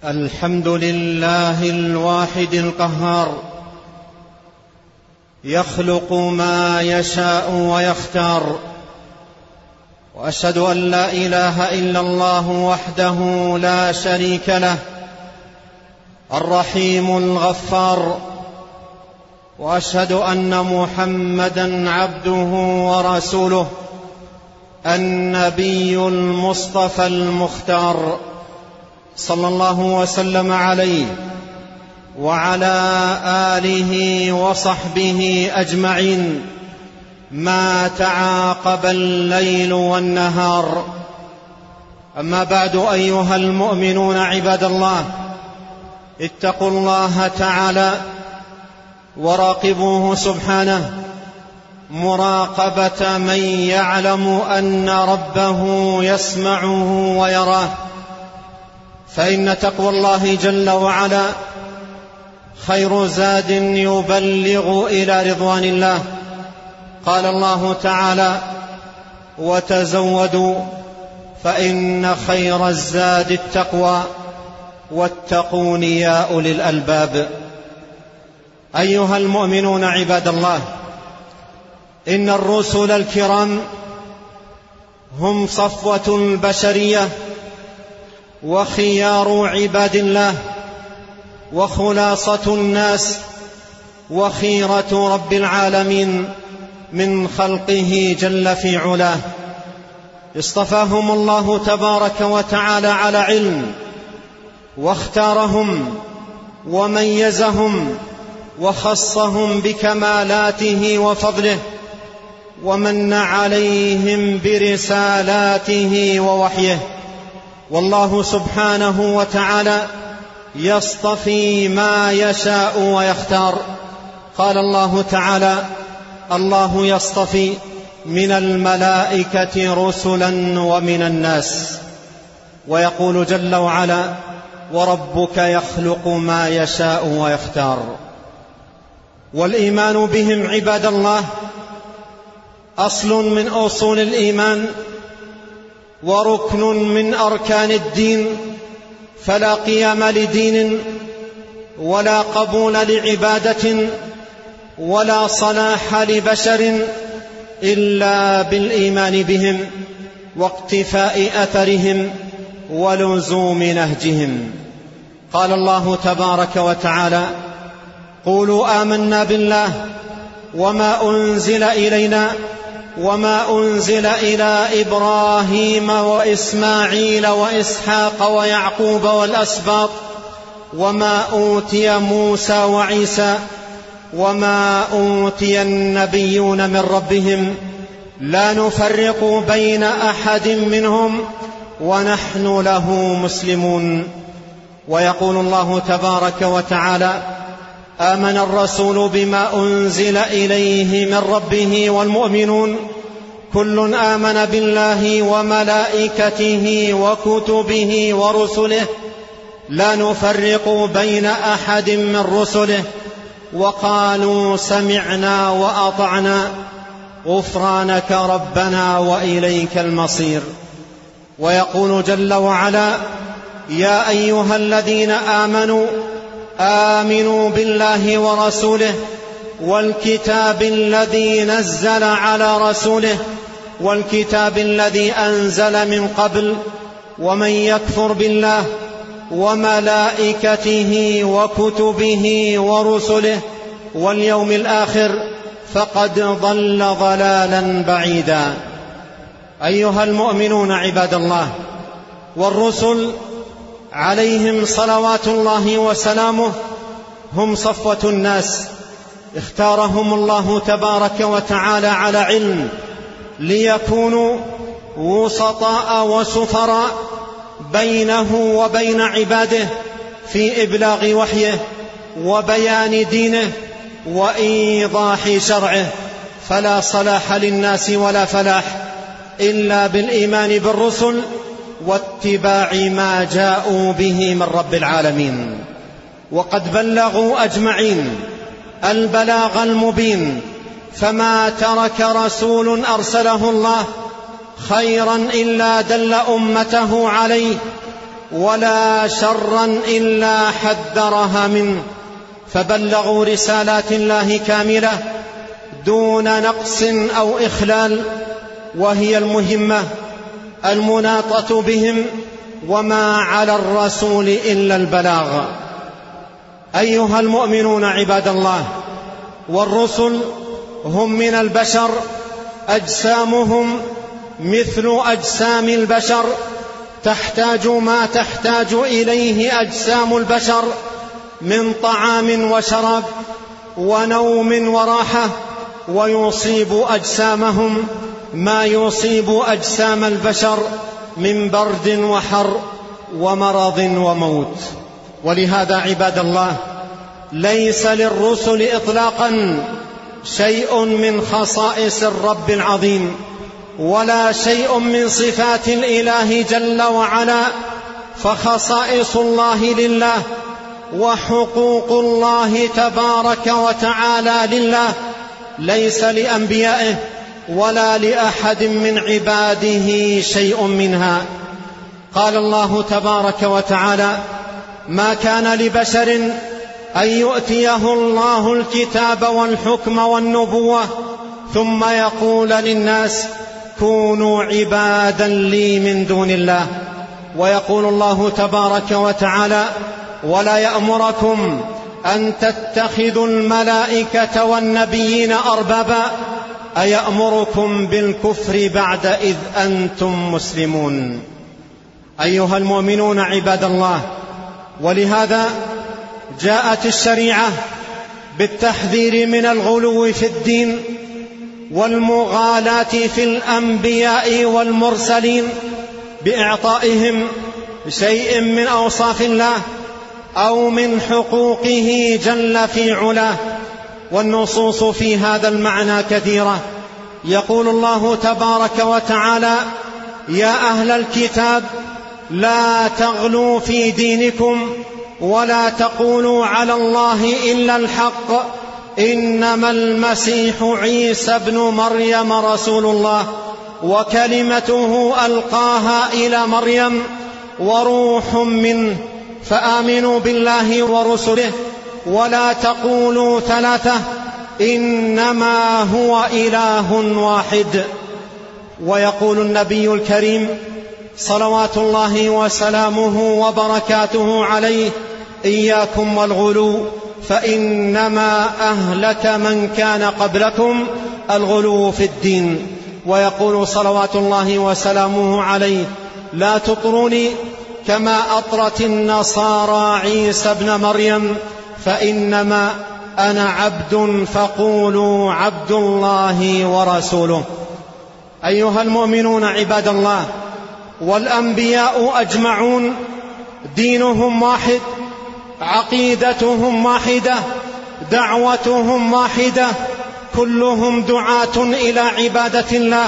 الحمد لله الواحد القهار، يخلق ما يشاء ويختار، وأشهد أن لا إله إلا الله وحده لا شريك له الرحيم الغفار، وأشهد أن محمدًا عبده ورسوله النبي المصطفى المختار، صلى الله وسلم عليه وعلى آله وصحبه أجمعين ما تعاقب الليل والنهار. أما بعد، أيها المؤمنون عباد الله، اتقوا الله تعالى وراقبوه سبحانه مراقبة من يعلم أن ربه يسمعه ويراه، فإن تقوى الله جل وعلا خير زاد يبلغ إلى رضوان الله. قال الله تعالى: وتزودوا فإن خير الزاد التقوى واتقون يا أولي الألباب. أيها المؤمنون عباد الله، إن الرسل الكرام هم صفوة البشرية وخيار عباد الله وخلاصة الناس وخيرة رب العالمين من خلقه جل في علاه. اصطفاهم الله تبارك وتعالى على علم، واختارهم وميزهم وخصهم بكمالاته وفضله، ومن عليهم برسالاته ووحيه. والله سبحانه وتعالى يصطفي ما يشاء ويختار. قال الله تعالى: الله يصطفي من الملائكة رسلا ومن الناس. ويقول جل وعلا: وربك يخلق ما يشاء ويختار. والإيمان بهم عباد الله أصل من أصول الإيمان وركن من أركان الدين، فلا قيام لدين ولا قبول لعبادة ولا صلاح لبشر إلا بالإيمان بهم واقتفاء أثرهم ولزوم نهجهم. قال الله تبارك وتعالى: قولوا آمنا بالله وما أنزل إلينا وما أنزل إلى إبراهيم وإسماعيل وإسحاق ويعقوب والأسباط وما أوتي موسى وعيسى وما أوتي النبيون من ربهم لا نفرق بين أحد منهم ونحن له مسلمون. ويقول الله تبارك وتعالى: آمن الرسول بما أنزل إليه من ربه والمؤمنون كل آمن بالله وملائكته وكتبه ورسله لا نفرق بين أحد من رسله وقالوا سمعنا وأطعنا غفرانك ربنا وإليك المصير. ويقول جل وعلا: يا أيها الذين آمنوا آمنوا بالله ورسوله والكتاب الذي نزل على رسوله والكتاب الذي أنزل من قبل ومن يكفر بالله وملائكته وكتبه ورسله واليوم الآخر فقد ضل ضلالا بعيدا. أيها المؤمنون عباد الله، والرسل عليهم صلوات الله وسلامه هم صفوة الناس، اختارهم الله تبارك وتعالى على علم ليكونوا وسطاء وسفراء بينه وبين عباده في إبلاغ وحيه وبيان دينه وإيضاح شرعه. فلا صلاح للناس ولا فلاح إلا بالإيمان بالرسل واتباع ما جاءوا به من رب العالمين. وقد بلغوا أجمعين البلاغ المبين، فما ترك رسول أرسله الله خيرا إلا دل أمته عليه ولا شرا إلا حذرها منه، فبلغوا رسالات الله كاملة دون نقص أو إخلال، وهي المهمة المناطة بهم، وما على الرسول إلا البلاغ. أيها المؤمنون عباد الله، والرسل هم من البشر، أجسامهم مثل أجسام البشر، تحتاج ما تحتاج إليه أجسام البشر من طعام وشراب ونوم وراحة، ويصيب أجسامهم ما يصيب أجسام البشر من برد وحر ومرض وموت. ولهذا عباد الله، ليس للرسل إطلاقا شيء من خصائص الرب العظيم، ولا شيء من صفات الإله جل وعلا، فخصائص الله لله، وحقوق الله تبارك وتعالى لله، ليس لأنبيائه ولا لأحد من عباده شيء منها. قال الله تبارك وتعالى: ما كان لبشر أن يؤتيه الله الكتاب والحكم والنبوة ثم يقول للناس كونوا عبادا لي من دون الله. ويقول الله تبارك وتعالى: ولا يأمركم أن تتخذوا الملائكة والنبيين أربابا أيأمركم بالكفر بعد إذ أنتم مسلمون. أيها المؤمنون عباد الله، ولهذا جاءت الشريعة بالتحذير من الغلو في الدين والمغالاة في الأنبياء والمرسلين بإعطائهم شيء من أوصاف الله أو من حقوقه جل في علاه. والنصوص في هذا المعنى كثيرة. يقول الله تبارك وتعالى: يا أهل الكتاب لا تغلوا في دينكم ولا تقولوا على الله إلا الحق إنما المسيح عيسى ابن مريم رسول الله وكلمته ألقاها إلى مريم وروح منه فآمنوا بالله ورسله ولا تقولوا ثلاثة إنما هو إله واحد. ويقول النبي الكريم صلوات الله وسلامه وبركاته عليه: إياكم والغلو فإنما أهلك من كان قبلكم الغلو في الدين. ويقول صلوات الله وسلامه عليه: لا تطروني كما أطرت النصارى عيسى ابن مريم فإنما أنا عبد فقولوا عبد الله ورسوله. أيها المؤمنون عباد الله، والأنبياء أجمعون دينهم واحد، عقيدتهم واحدة، دعوتهم واحدة، كلهم دعاة إلى عبادة الله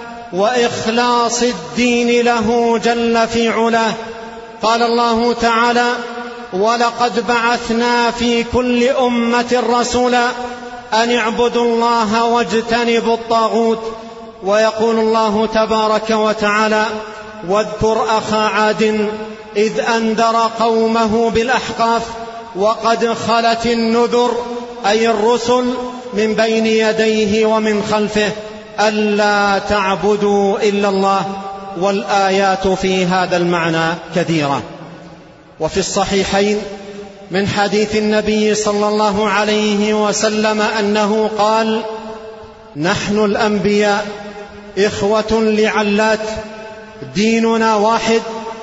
وإخلاص الدين له جل في علاه. قال الله تعالى: ولقد بعثنا في كل أمة رسولا أن اعبدوا الله واجتنبوا الطاغوت. ويقول الله تبارك وتعالى: واذكر أخا عاد إذ أنذر قومه بالأحقاف وقد خلت النذر، أي الرسل، من بين يديه ومن خلفه ألا تعبدوا إلا الله. والآيات في هذا المعنى كثيرة. وفي الصحيحين من حديث النبي صلى الله عليه وسلم أنه قال: نحن الأنبياء إخوة لعلات، ديننا واحد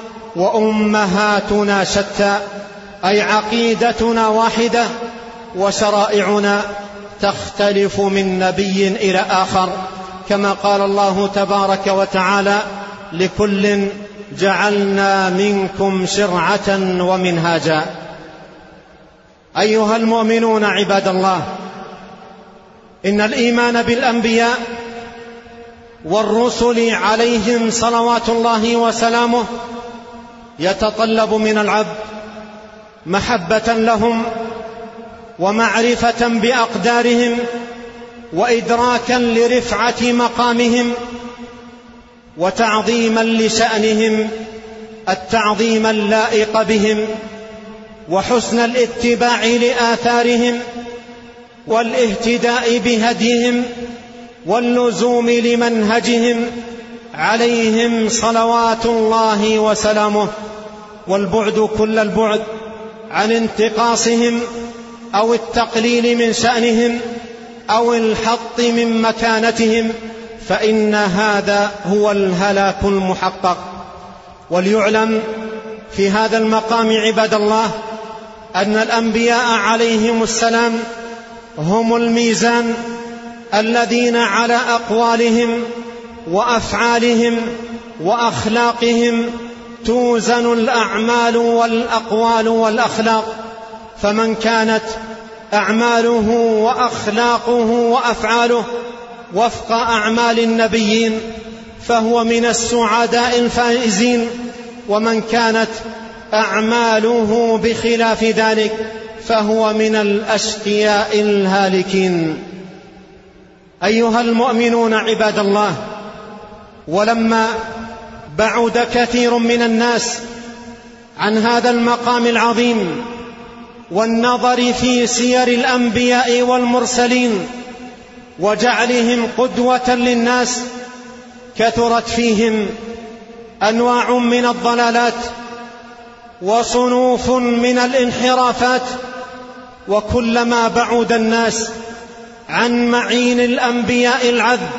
وأمهاتنا شتى، أي عقيدتنا واحدة وشرائعنا تختلف من نبي إلى آخر، كما قال الله تبارك وتعالى: لكل جعلنا منكم شرعة ومنهاجا. أيها المؤمنون عباد الله، إن الإيمان بالأنبياء والرسل عليهم صلوات الله وسلامه يتطلب من العبد محبة لهم ومعرفة بأقدارهم وإدراكا لرفعة مقامهم وتعظيما لشأنهم التعظيم اللائق بهم وحسن الاتباع لآثارهم والاهتداء بهديهم واللزوم لمنهجهم عليهم صلوات الله وسلامه، والبعد كل البعد عن انتقاصهم أو التقليل من شأنهم أو الحط من مكانتهم، فإن هذا هو الهلاك المحقق. وليعلم في هذا المقام عباد الله أن الأنبياء عليهم السلام هم الميزان الذين على أقوالهم وأفعالهم وأخلاقهم توزن الأعمال والأقوال والأخلاق، فمن كانت أعماله وأخلاقه وأفعاله وفق أعمال النبيين فهو من السعداء الفائزين، ومن كانت أعماله بخلاف ذلك فهو من الأشقياء الهالكين. أيها المؤمنون عباد الله، ولما بعد كثير من الناس عن هذا المقام العظيم والنظر في سير الأنبياء والمرسلين وجعلهم قدوة للناس، كثرت فيهم أنواع من الضلالات وصنوف من الانحرافات، وكلما بعد الناس عن معين الأنبياء العذب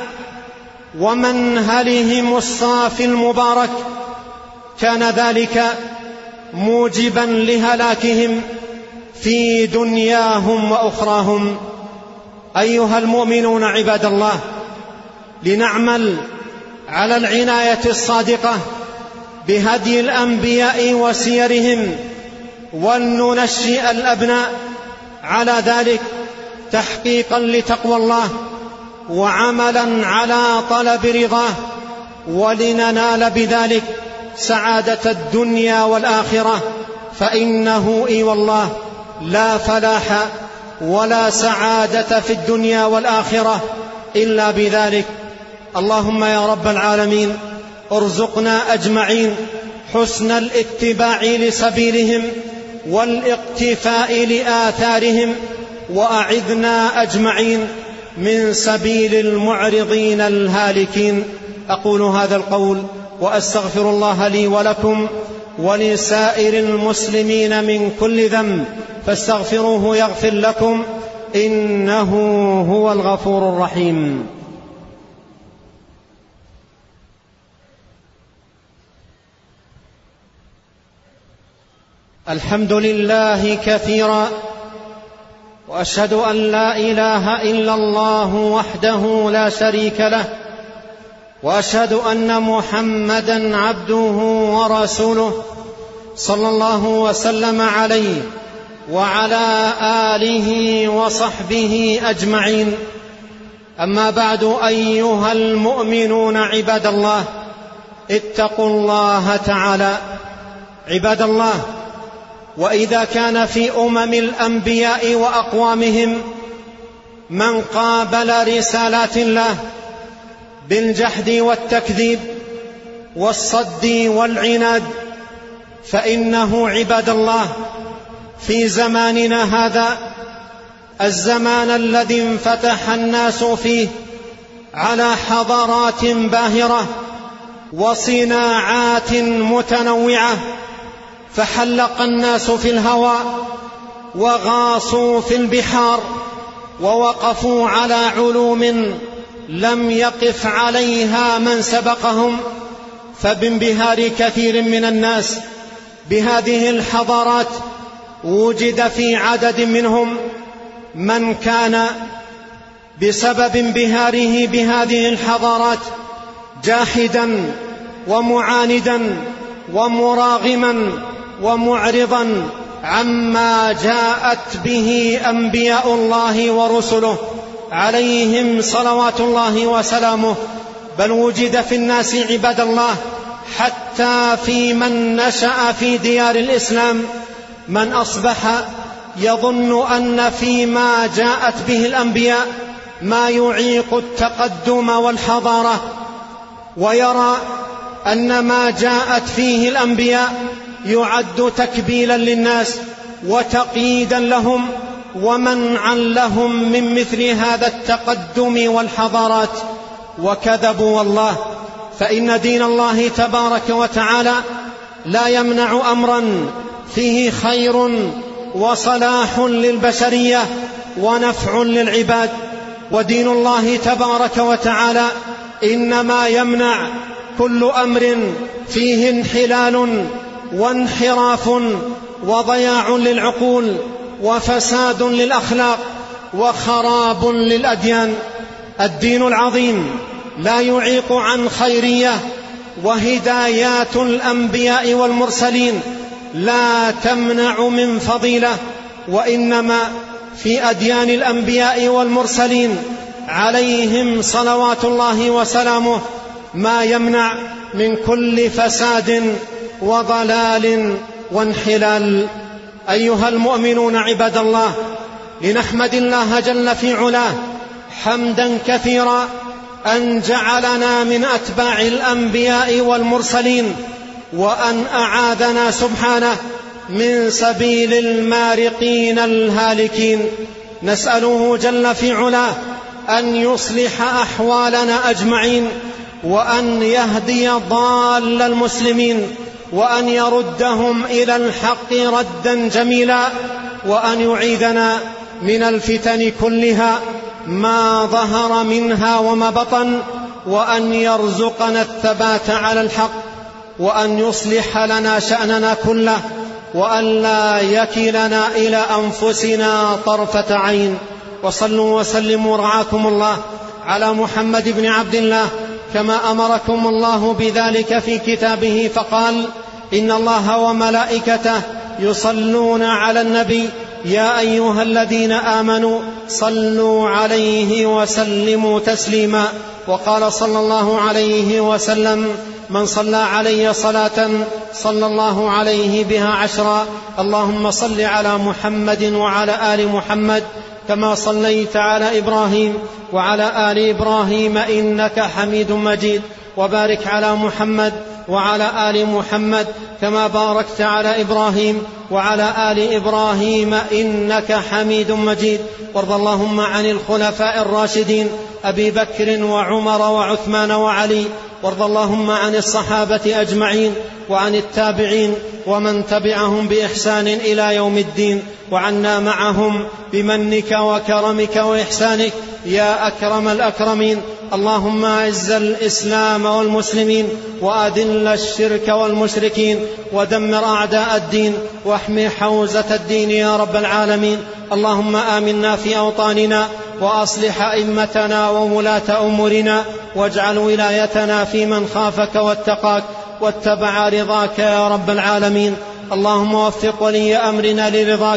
ومنهلهم الصافي المبارك كان ذلك موجبا لهلاكهم في دنياهم وأخراهم. أيها المؤمنون عباد الله، لنعمل على العناية الصادقة بهدي الأنبياء وسيرهم، ولننشئ الأبناء على ذلك تحقيقا لتقوى الله وعملا على طلب رضاه، ولننال بذلك سعادة الدنيا والآخرة، فإنه إي والله لا فلاح ولا سعادة في الدنيا والآخرة إلا بذلك. اللهم يا رب العالمين ارزقنا أجمعين حسن الاتباع لسبيلهم والاقتفاء لآثارهم، وأعذنا أجمعين من سبيل المعرضين الهالكين. أقول هذا القول وأستغفر الله لي ولكم ولسائر المسلمين من كل ذنب، فاستغفروه يغفر لكم، إنه هو الغفور الرحيم. الحمد لله كثيرا، وأشهد أن لا إله إلا الله وحده لا شريك له، وأشهد أن محمدا عبده ورسوله صلى الله وسلم عليه وعلى آله وصحبه أجمعين. أما بعد، أيها المؤمنون عباد الله، اتقوا الله تعالى. عباد الله، وإذا كان في الأنبياء وأقوامهم من قابل رسالات الله بالجحد والتكذيب والصد والعناد، فإنه عباد الله في زماننا هذا الزمان الذي انفتح الناس فيه على حضارات باهرة وصناعات متنوعة، فحلق الناس في الهواء وغاصوا في البحار ووقفوا على علوم لم يقف عليها من سبقهم، فبانبهار كثير من الناس بهذه الحضارات وجد في عدد منهم من كان بسبب انبهاره بهذه الحضارات جاحدا ومعاندا ومراغما ومعرضا عما جاءت به أنبياء الله ورسله عليهم صلوات الله وسلامه. بل وجد في الناس عباد الله حتى في من نشأ في ديار الإسلام من أصبح يظن أن فيما جاءت به الأنبياء ما يعيق التقدم والحضارة، ويرى أن ما جاءت فيه الأنبياء يعد تكبيلا للناس وتقييدا لهم ومنعا لهم من مثل هذا التقدم والحضارات، وكذبوا والله. فإن دين الله تبارك وتعالى لا يمنع أمرا فيه خير وصلاح للبشرية ونفع للعباد، ودين الله تبارك وتعالى إنما يمنع كل أمر فيه انحلال وانحراف وضياع للعقول وفساد للأخلاق وخراب للأديان. الدين العظيم لا يعيق عن خيرية، وهدايات الأنبياء والمرسلين لا تمنع من فضيلة، وإنما في أديان الأنبياء والمرسلين عليهم صلوات الله وسلامه ما يمنع من كل فساد وضلال وانحلال. أيها المؤمنون عباد الله، لنحمد الله جل في علاه حمدا كثيرا أن جعلنا من أتباع الأنبياء والمرسلين، وأن أعاذنا سبحانه من سبيل المارقين الهالكين. نسأله جل في علاه أن يصلح أحوالنا أجمعين، وأن يهدي ضال المسلمين، وأن يردهم إلى الحق ردا جميلا، وأن يعيذنا من الفتن كلها ما ظهر منها وما بطن، وأن يرزقنا الثبات على الحق، وأن يصلح لنا شأننا كله، وأن لا يكلنا إلى أنفسنا طرفة عين. وصلوا وسلموا رعاكم الله على محمد بن عبد الله كما أمركم الله بذلك في كتابه، فقال: إن الله وملائكته يصلون على النبي يا أيها الذين آمنوا صلوا عليه وسلموا تسليما. وقال صلى الله عليه وسلم: من صلى علي صلاة صلى الله عليه بها 10. اللهم صل على محمد وعلى آل محمد كما صليت على إبراهيم وعلى آل إبراهيم إنك حميد مجيد، وبارك على محمد وعلى آل محمد كما باركت على إبراهيم وعلى آل إبراهيم إنك حميد مجيد. وارض اللهم عن الخلفاء الراشدين أبي بكر وعمر وعثمان وعلي، وارض اللهم عن الصحابة أجمعين وعن التابعين ومن تبعهم بإحسان إلى يوم الدين، وعنا معهم بمنك وكرمك وإحسانك يا أكرم الأكرمين. اللهم أعز الإسلام والمسلمين، وأذل الشرك والمشركين، ودمر أعداء الدين، واحمي حوزة الدين يا رب العالمين. اللهم آمنا في أوطاننا، وأصلح أئمتنا وولاة أمورنا، واجعل ولايتنا في من خافك واتقاك واتبع رضاك يا رب العالمين. اللهم وفق ولي أمرنا لرضاك،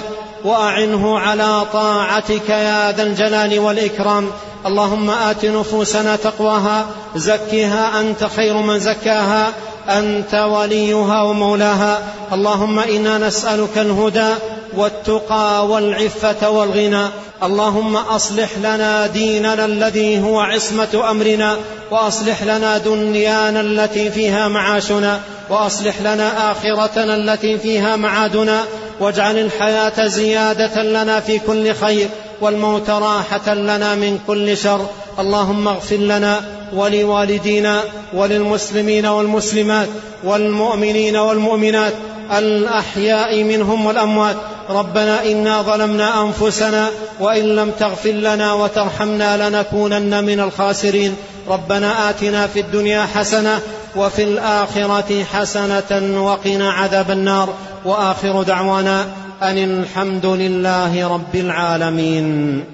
وأعنه على طاعتك يا ذا الجلال والإكرام. اللهم آت نفوسنا تقواها، زكها أنت خير من زكاها، أنت وليها ومولاها. اللهم إنا نسألك الهدى والتقى والعفة والغنى. اللهم أصلح لنا ديننا الذي هو عصمة أمرنا، وأصلح لنا دنيانا التي فيها معاشنا، وأصلح لنا آخرتنا التي فيها معادنا، واجعل الحياة زيادة لنا في كل خير، والموت راحة لنا من كل شر. اللهم اغفر لنا ولوالدينا وللمسلمين والمسلمات والمؤمنين والمؤمنات الأحياء منهم والأموات. ربنا إنا ظلمنا أنفسنا، وإن لم تغفر لنا وترحمنا لنكونن من الخاسرين. ربنا آتنا في الدنيا حسنة وفي الآخرة حسنة وقنا عذاب النار. وآخر دعوانا أن الحمد لله رب العالمين.